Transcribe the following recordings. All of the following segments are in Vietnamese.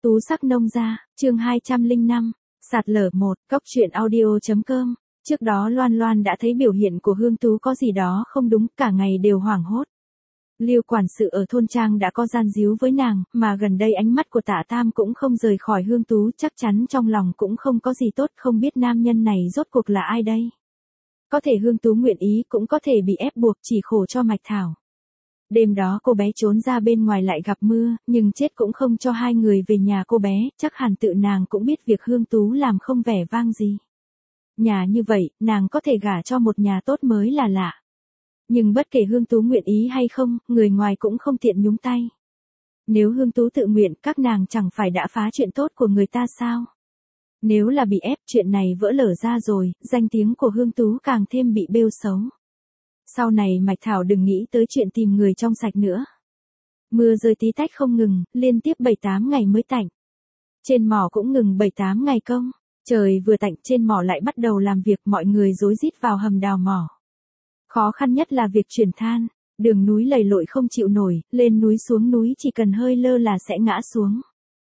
Tú sắc nông gia, chương 205, sạt lở 1, cóc truyện audio.com. Trước đó Loan Loan đã thấy biểu hiện của Hương Tú có gì đó không đúng, cả ngày đều hoảng hốt. Lưu quản sự ở thôn trang đã có gian díu với nàng, mà gần đây ánh mắt của Tạ Tam cũng không rời khỏi Hương Tú, chắc chắn trong lòng cũng không có gì tốt, không biết nam nhân này rốt cuộc là ai đây. Có thể Hương Tú nguyện ý, cũng có thể bị ép buộc, chỉ khổ cho Mạch Thảo. Đêm đó cô bé trốn ra bên ngoài lại gặp mưa, nhưng chết cũng không cho hai người về nhà cô bé, chắc hẳn tự nàng cũng biết việc Hương Tú làm không vẻ vang gì. Nhà như vậy, nàng có thể gả cho một nhà tốt mới là lạ. Nhưng bất kể Hương Tú nguyện ý hay không, người ngoài cũng không tiện nhúng tay. Nếu Hương Tú tự nguyện, các nàng chẳng phải đã phá chuyện tốt của người ta sao? Nếu là bị ép, chuyện này vỡ lở ra rồi, danh tiếng của Hương Tú càng thêm bị bêu xấu. Sau này Mạch Thảo đừng nghĩ tới chuyện tìm người trong sạch nữa. Mưa rơi tí tách không ngừng, liên tiếp 7-8 ngày mới tạnh. Trên mỏ cũng ngừng 7-8 ngày công. Trời vừa tạnh, trên mỏ lại bắt đầu làm việc, mọi người rối rít vào hầm đào mỏ. Khó khăn nhất là việc chuyển than. Đường núi lầy lội không chịu nổi, lên núi xuống núi chỉ cần hơi lơ là sẽ ngã xuống.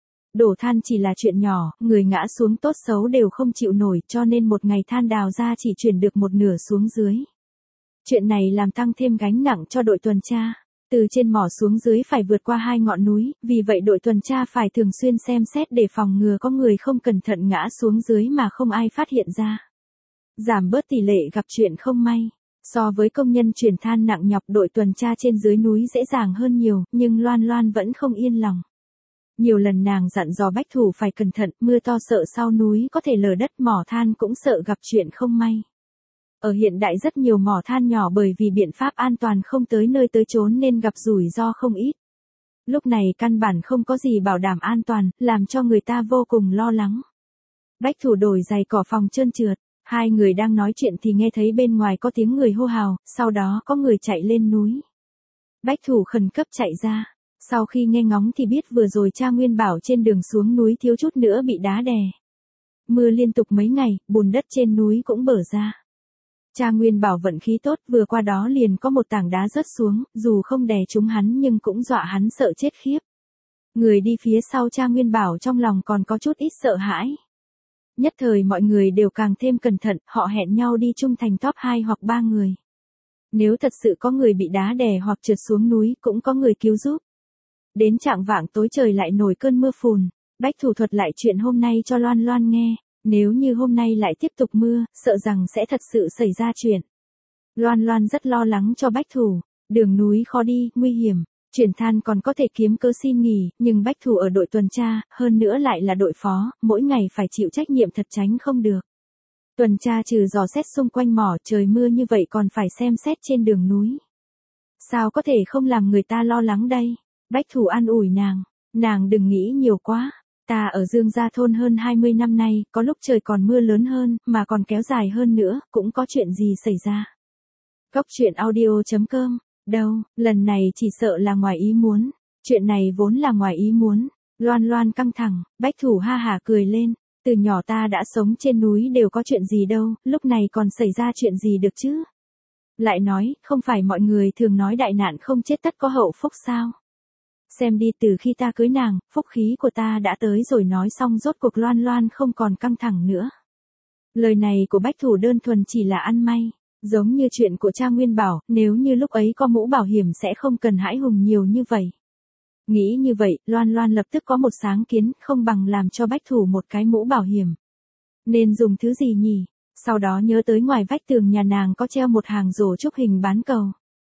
Đổ than chỉ là chuyện nhỏ, người ngã xuống tốt xấu đều không chịu nổi, cho nên một ngày than đào ra chỉ chuyển được một nửa xuống dưới. Chuyện này làm tăng thêm gánh nặng cho đội tuần tra. Từ trên mỏ xuống dưới phải vượt qua 2 ngọn núi, vì vậy đội tuần tra phải thường xuyên xem xét để phòng ngừa có người không cẩn thận ngã xuống dưới mà không ai phát hiện ra. Giảm bớt tỷ lệ gặp chuyện không may. So với công nhân chuyển than nặng nhọc, đội tuần tra trên dưới núi dễ dàng hơn nhiều, nhưng Loan Loan vẫn không yên lòng. Nhiều lần nàng dặn dò Bách Thủ phải cẩn thận, mưa to sợ sau núi có thể lở đất, mỏ than cũng sợ gặp chuyện không may. Ở hiện đại rất nhiều mỏ than nhỏ bởi vì biện pháp an toàn không tới nơi tới chốn nên gặp rủi ro không ít. Lúc này căn bản không có gì bảo đảm an toàn, làm cho người ta vô cùng lo lắng. Bách Thủ đổi giày cỏ phòng trơn trượt, hai người đang nói chuyện thì nghe thấy bên ngoài có tiếng người hô hào, sau đó có người chạy lên núi. Bách Thủ khẩn cấp chạy ra, sau khi nghe ngóng thì biết vừa rồi cha Nguyên Bảo trên đường xuống núi thiếu chút nữa bị đá đè. Mưa liên tục mấy ngày, bùn đất trên núi cũng bở ra. Cha Nguyên Bảo vận khí tốt, vừa qua đó liền có một tảng đá rớt xuống, dù không đè trúng hắn nhưng cũng dọa hắn sợ chết khiếp. Người đi phía sau cha Nguyên Bảo trong lòng còn có chút ít sợ hãi. Nhất thời mọi người đều càng thêm cẩn thận, họ hẹn nhau đi chung thành top 2 hoặc 3 người. Nếu thật sự có người bị đá đè hoặc trượt xuống núi, cũng có người cứu giúp. Đến chạng vạng tối trời lại nổi cơn mưa phùn. Bách Thủ thuật lại chuyện hôm nay cho Loan Loan nghe. Nếu như hôm nay lại tiếp tục mưa, sợ rằng sẽ thật sự xảy ra chuyện. Loan Loan rất lo lắng cho Bách Thủ. Đường núi khó đi, nguy hiểm. Chuyển than còn có thể kiếm cớ xin nghỉ, nhưng Bách Thủ ở đội tuần tra, hơn nữa lại là đội phó, mỗi ngày phải chịu trách nhiệm thật tránh không được. Tuần tra trừ dò xét xung quanh mỏ, trời mưa như vậy còn phải xem xét trên đường núi. Sao có thể không làm người ta lo lắng đây? Bách Thủ an ủi nàng đừng nghĩ nhiều quá. Ta ở Dương Gia Thôn hơn 20 năm nay, có lúc trời còn mưa lớn hơn, mà còn kéo dài hơn nữa, cũng có chuyện gì xảy ra. Cóc truyện audio.com. Đâu, lần này chỉ sợ là ngoài ý muốn. Chuyện này vốn là ngoài ý muốn. Loan Loan căng thẳng, Bách Thủ ha hả cười lên. Từ nhỏ ta đã sống trên núi đều có chuyện gì đâu, lúc này còn xảy ra chuyện gì được chứ? Lại nói, không phải mọi người thường nói đại nạn không chết tất có hậu phúc sao? Xem đi, từ khi ta cưới nàng, phúc khí của ta đã tới rồi. Nói xong rốt cuộc Loan Loan không còn căng thẳng nữa. Lời này của Bách Thủ đơn thuần chỉ là ăn may. Giống như chuyện của cha Nguyên Bảo, nếu như lúc ấy có mũ bảo hiểm sẽ không cần hãi hùng nhiều như vậy. Nghĩ như vậy, Loan Loan lập tức có một sáng kiến, không bằng làm cho Bách Thủ một cái mũ bảo hiểm. Nên dùng thứ gì nhỉ? Sau đó nhớ tới ngoài vách tường nhà nàng có treo một hàng rổ trúc hình bán cầu.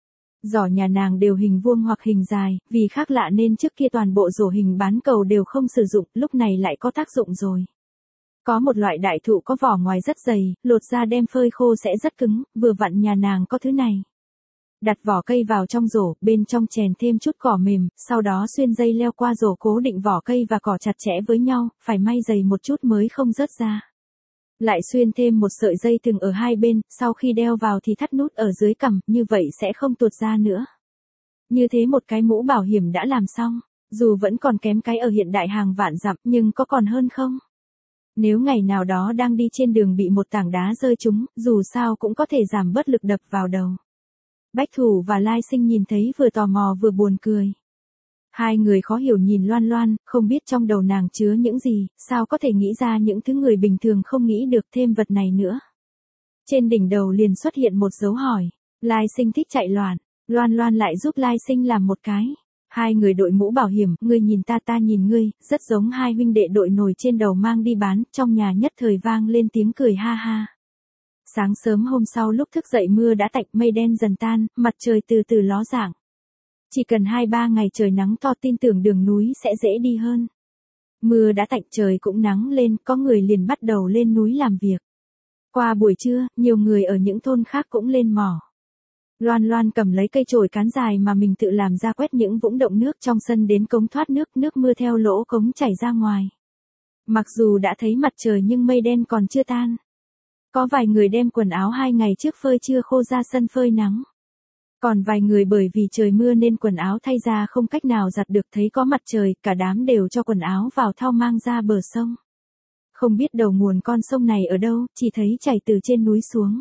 Giỏ nhà nàng đều hình vuông hoặc hình dài, vì khác lạ nên trước kia toàn bộ rổ hình bán cầu đều không sử dụng, lúc này lại có tác dụng rồi. Có một loại đại thụ có vỏ ngoài rất dày, lột ra đem phơi khô sẽ rất cứng, vừa vặn nhà nàng có thứ này. Đặt vỏ cây vào trong rổ, bên trong chèn thêm chút cỏ mềm, sau đó xuyên dây leo qua rổ cố định vỏ cây và cỏ chặt chẽ với nhau, phải may dày một chút mới không rớt ra. Lại xuyên thêm một sợi dây thừng ở hai bên, sau khi đeo vào thì thắt nút ở dưới cằm, như vậy sẽ không tuột ra nữa. Như thế một cái mũ bảo hiểm đã làm xong, dù vẫn còn kém cái ở hiện đại hàng vạn dặm, nhưng có còn hơn không? Nếu ngày nào đó đang đi trên đường bị một tảng đá rơi trúng, dù sao cũng có thể giảm bớt lực đập vào đầu. Bách Thủ và Lai Sinh nhìn thấy vừa tò mò vừa buồn cười. Hai người khó hiểu nhìn Loan Loan, không biết trong đầu nàng chứa những gì, sao có thể nghĩ ra những thứ người bình thường không nghĩ được thêm vật này nữa. Trên đỉnh đầu liền xuất hiện một dấu hỏi. Lai Sinh thích chạy loạn, Loan Loan lại giúp Lai Sinh làm một cái. Hai người đội mũ bảo hiểm, ngươi nhìn ta ta nhìn ngươi, rất giống hai huynh đệ đội nồi trên đầu mang đi bán, trong nhà nhất thời vang lên tiếng cười ha ha. Sáng sớm hôm sau lúc thức dậy mưa đã tạnh, mây đen dần tan, mặt trời từ từ ló dạng. Chỉ cần 2-3 ngày trời nắng to tin tưởng đường núi sẽ dễ đi hơn. Mưa đã tạnh trời cũng nắng lên, có người liền bắt đầu lên núi làm việc. Qua buổi trưa, nhiều người ở những thôn khác cũng lên mỏ. Loan Loan cầm lấy cây chổi cán dài mà mình tự làm ra quét những vũng động nước trong sân đến cống thoát nước, nước mưa theo lỗ cống chảy ra ngoài. Mặc dù đã thấy mặt trời nhưng mây đen còn chưa tan. Có vài người đem quần áo 2 ngày trước phơi chưa khô ra sân phơi nắng. Còn vài người bởi vì trời mưa nên quần áo thay ra không cách nào giặt được, thấy có mặt trời, cả đám đều cho quần áo vào thau mang ra bờ sông. Không biết đầu nguồn con sông này ở đâu, chỉ thấy chảy từ trên núi xuống.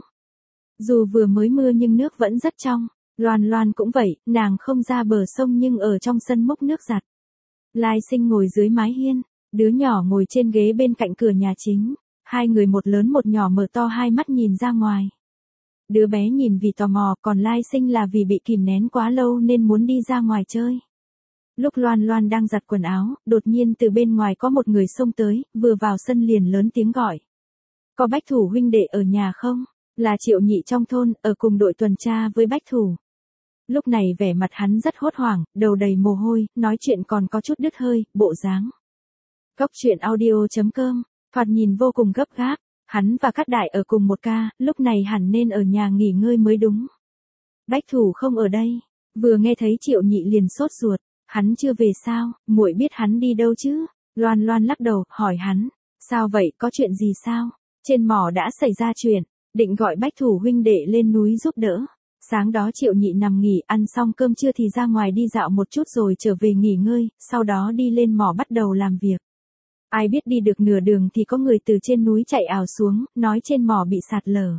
Dù vừa mới mưa nhưng nước vẫn rất trong. Loan Loan cũng vậy, nàng không ra bờ sông nhưng ở trong sân múc nước giặt. Lai Sinh ngồi dưới mái hiên, đứa nhỏ ngồi trên ghế bên cạnh cửa nhà chính. Hai người một lớn một nhỏ mở to hai mắt nhìn ra ngoài. Đứa bé nhìn vì tò mò, còn Lai Sinh là vì bị kìm nén quá lâu nên muốn đi ra ngoài chơi. Lúc Loan Loan đang giặt quần áo, đột nhiên từ bên ngoài có một người xông tới, vừa vào sân liền lớn tiếng gọi. Có Bách Thủ huynh đệ ở nhà không? Là Triệu Nhị trong thôn, ở cùng đội tuần tra với Bách Thủ. Lúc này vẻ mặt hắn rất hốt hoảng, đầu đầy mồ hôi, nói chuyện còn có chút đứt hơi, bộ dáng. Cốc truyện audio.com, thoạt nhìn vô cùng gấp gáp. Hắn và Cát Đại ở cùng một ca, lúc này hẳn nên ở nhà nghỉ ngơi mới đúng. Bách Thủ không ở đây. Vừa nghe thấy Triệu Nhị liền sốt ruột. Hắn chưa về sao, muội biết hắn đi đâu chứ? Loan Loan lắc đầu, hỏi hắn. Sao vậy, có chuyện gì sao? Trên mỏ đã xảy ra chuyện, định gọi Bách Thủ huynh đệ lên núi giúp đỡ. Sáng đó Triệu Nhị nằm nghỉ, ăn xong cơm trưa thì ra ngoài đi dạo một chút rồi trở về nghỉ ngơi, sau đó đi lên mỏ bắt đầu làm việc. Ai biết đi được nửa đường thì có người từ trên núi chạy ào xuống, nói trên mỏ bị sạt lở.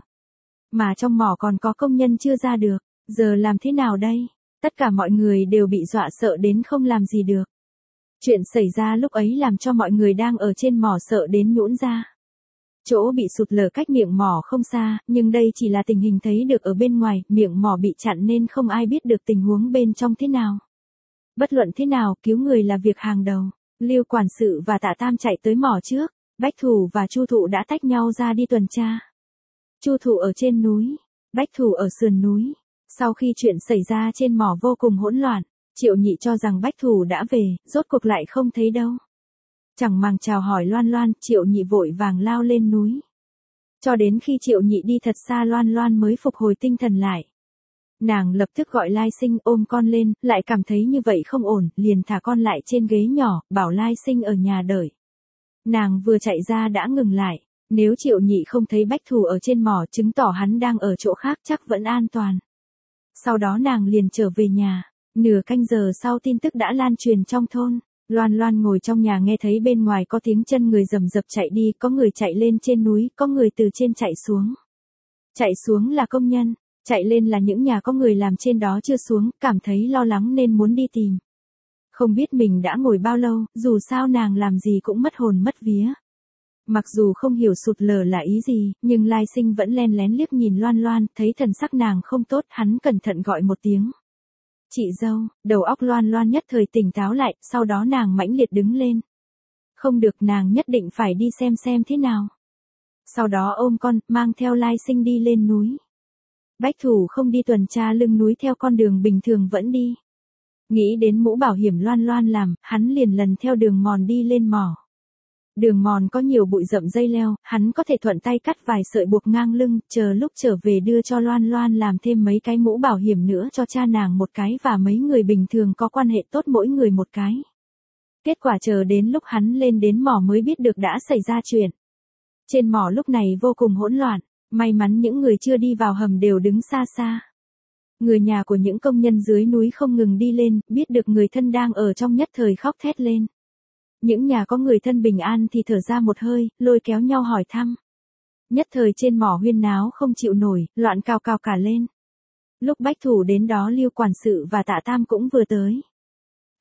Mà trong mỏ còn có công nhân chưa ra được, giờ làm thế nào đây? Tất cả mọi người đều bị dọa sợ đến không làm gì được. Chuyện xảy ra lúc ấy làm cho mọi người đang ở trên mỏ sợ đến nhũn ra. Chỗ bị sụt lở cách miệng mỏ không xa, nhưng đây chỉ là tình hình thấy được ở bên ngoài, miệng mỏ bị chặn nên không ai biết được tình huống bên trong thế nào. Bất luận thế nào, cứu người là việc hàng đầu. Lưu quản sự và Tạ Tam chạy tới mỏ trước, Bách Thủ và Chu Thụ đã tách nhau ra đi tuần tra. Chu Thụ ở trên núi, Bách Thủ ở sườn núi. Sau khi chuyện xảy ra trên mỏ vô cùng hỗn loạn, Triệu Nhị cho rằng Bách Thủ đã về, rốt cuộc lại không thấy đâu. Chẳng màng chào hỏi Loan Loan, Triệu Nhị vội vàng lao lên núi. Cho đến khi Triệu Nhị đi thật xa Loan Loan mới phục hồi tinh thần lại. Nàng lập tức gọi Lai Sinh ôm con lên, lại cảm thấy như vậy không ổn, liền thả con lại trên ghế nhỏ, bảo Lai Sinh ở nhà đợi. Nàng vừa chạy ra đã ngừng lại, nếu Triệu Nhị không thấy Bách Thủ ở trên mỏ chứng tỏ hắn đang ở chỗ khác chắc vẫn an toàn. Sau đó nàng liền trở về nhà, nửa canh giờ sau tin tức đã lan truyền trong thôn. Loan Loan ngồi trong nhà nghe thấy bên ngoài có tiếng chân người rầm rập chạy đi, có người chạy lên trên núi, có người từ trên chạy xuống. Chạy xuống là công nhân, chạy lên là những nhà có người làm trên đó chưa xuống, cảm thấy lo lắng nên muốn đi tìm. Không biết mình đã ngồi bao lâu, dù sao nàng làm gì cũng mất hồn mất vía. Mặc dù không hiểu sụt lở là ý gì, nhưng Lai Sinh vẫn len lén liếc nhìn Loan Loan, thấy thần sắc nàng không tốt, hắn cẩn thận gọi một tiếng. Chị dâu, đầu óc Loan Loan nhất thời tỉnh táo lại, sau đó nàng mãnh liệt đứng lên. Không được, nàng nhất định phải đi xem thế nào. Sau đó ôm con, mang theo Lai Sinh đi lên núi. Bách Thủ không đi tuần tra lưng núi theo con đường bình thường vẫn đi. Nghĩ đến mũ bảo hiểm Loan Loan làm, hắn liền lần theo đường mòn đi lên mỏ. Đường mòn có nhiều bụi rậm dây leo, hắn có thể thuận tay cắt vài sợi buộc ngang lưng, chờ lúc trở về đưa cho Loan Loan làm thêm mấy cái mũ bảo hiểm nữa cho cha nàng một cái và mấy người bình thường có quan hệ tốt mỗi người một cái. Kết quả chờ đến lúc hắn lên đến mỏ mới biết được đã xảy ra chuyện. Trên mỏ lúc này vô cùng hỗn loạn, may mắn những người chưa đi vào hầm đều đứng xa xa. Người nhà của những công nhân dưới núi không ngừng đi lên, biết được người thân đang ở trong nhất thời khóc thét lên. Những nhà có người thân bình an thì thở ra một hơi, lôi kéo nhau hỏi thăm. Nhất thời trên mỏ huyên náo không chịu nổi, loạn cào cào cả lên. Lúc Bách Thủ đến đó Lưu quản sự và Tạ Tam cũng vừa tới.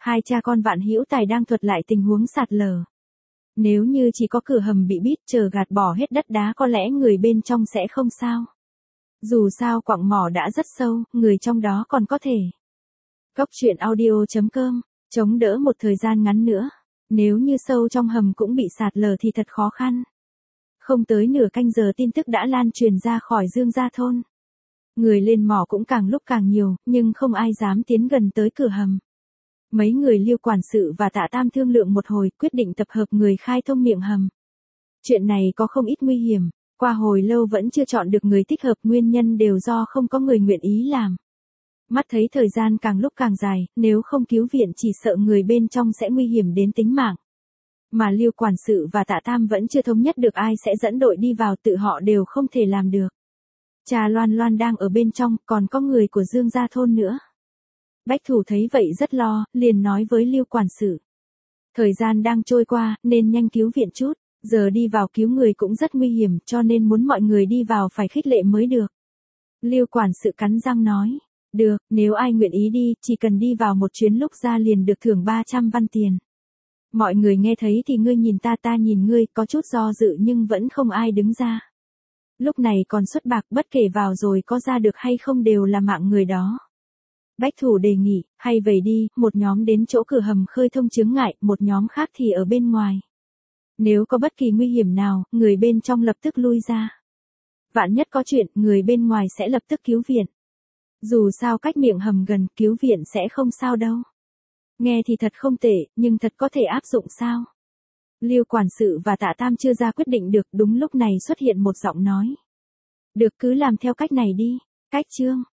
Hai cha con Vạn Hữu Tài đang thuật lại tình huống sạt lở. Nếu như chỉ có cửa hầm bị bít chờ gạt bỏ hết đất đá có lẽ người bên trong sẽ không sao. Dù sao quặng mỏ đã rất sâu, người trong đó còn có thể. Cốc truyện audio.com, chống đỡ một thời gian ngắn nữa. Nếu như sâu trong hầm cũng bị sạt lở thì thật khó khăn. Không tới nửa canh giờ tin tức đã lan truyền ra khỏi Dương Gia thôn. Người lên mỏ cũng càng lúc càng nhiều, nhưng không ai dám tiến gần tới cửa hầm. Mấy người Lưu quản sự và Tạ Tam thương lượng một hồi, quyết định tập hợp người khai thông miệng hầm. Chuyện này có không ít nguy hiểm, qua hồi lâu vẫn chưa chọn được người thích hợp, nguyên nhân đều do không có người nguyện ý làm. Mắt thấy thời gian càng lúc càng dài, nếu không cứu viện chỉ sợ người bên trong sẽ nguy hiểm đến tính mạng. Mà Lưu quản sự và Tạ Tam vẫn chưa thống nhất được ai sẽ dẫn đội đi vào, tự họ đều không thể làm được. Cha Loan Loan đang ở bên trong, còn có người của Dương Gia thôn nữa. Bách Thủ thấy vậy rất lo, liền nói với Lưu quản sự. Thời gian đang trôi qua, nên nhanh cứu viện chút, giờ đi vào cứu người cũng rất nguy hiểm, cho nên muốn mọi người đi vào phải khích lệ mới được. Lưu quản sự cắn răng nói, được, nếu ai nguyện ý đi, chỉ cần đi vào một chuyến lúc ra liền được thưởng 300 văn tiền. Mọi người nghe thấy thì ngươi nhìn ta nhìn ngươi, có chút do dự nhưng vẫn không ai đứng ra. Lúc này còn xuất bạc, bất kể vào rồi có ra được hay không đều là mạng người đó. Bách Thủ đề nghị, hay vậy đi, một nhóm đến chỗ cửa hầm khơi thông chướng ngại, một nhóm khác thì ở bên ngoài. Nếu có bất kỳ nguy hiểm nào, người bên trong lập tức lui ra. Vạn nhất có chuyện, người bên ngoài sẽ lập tức cứu viện. Dù sao cách miệng hầm gần, cứu viện sẽ không sao đâu. Nghe thì thật không tệ, nhưng thật có thể áp dụng sao? Lưu quản sự và Tạ Tam chưa ra quyết định được, đúng lúc này xuất hiện một giọng nói. Được, cứ làm theo cách này đi. Cách chương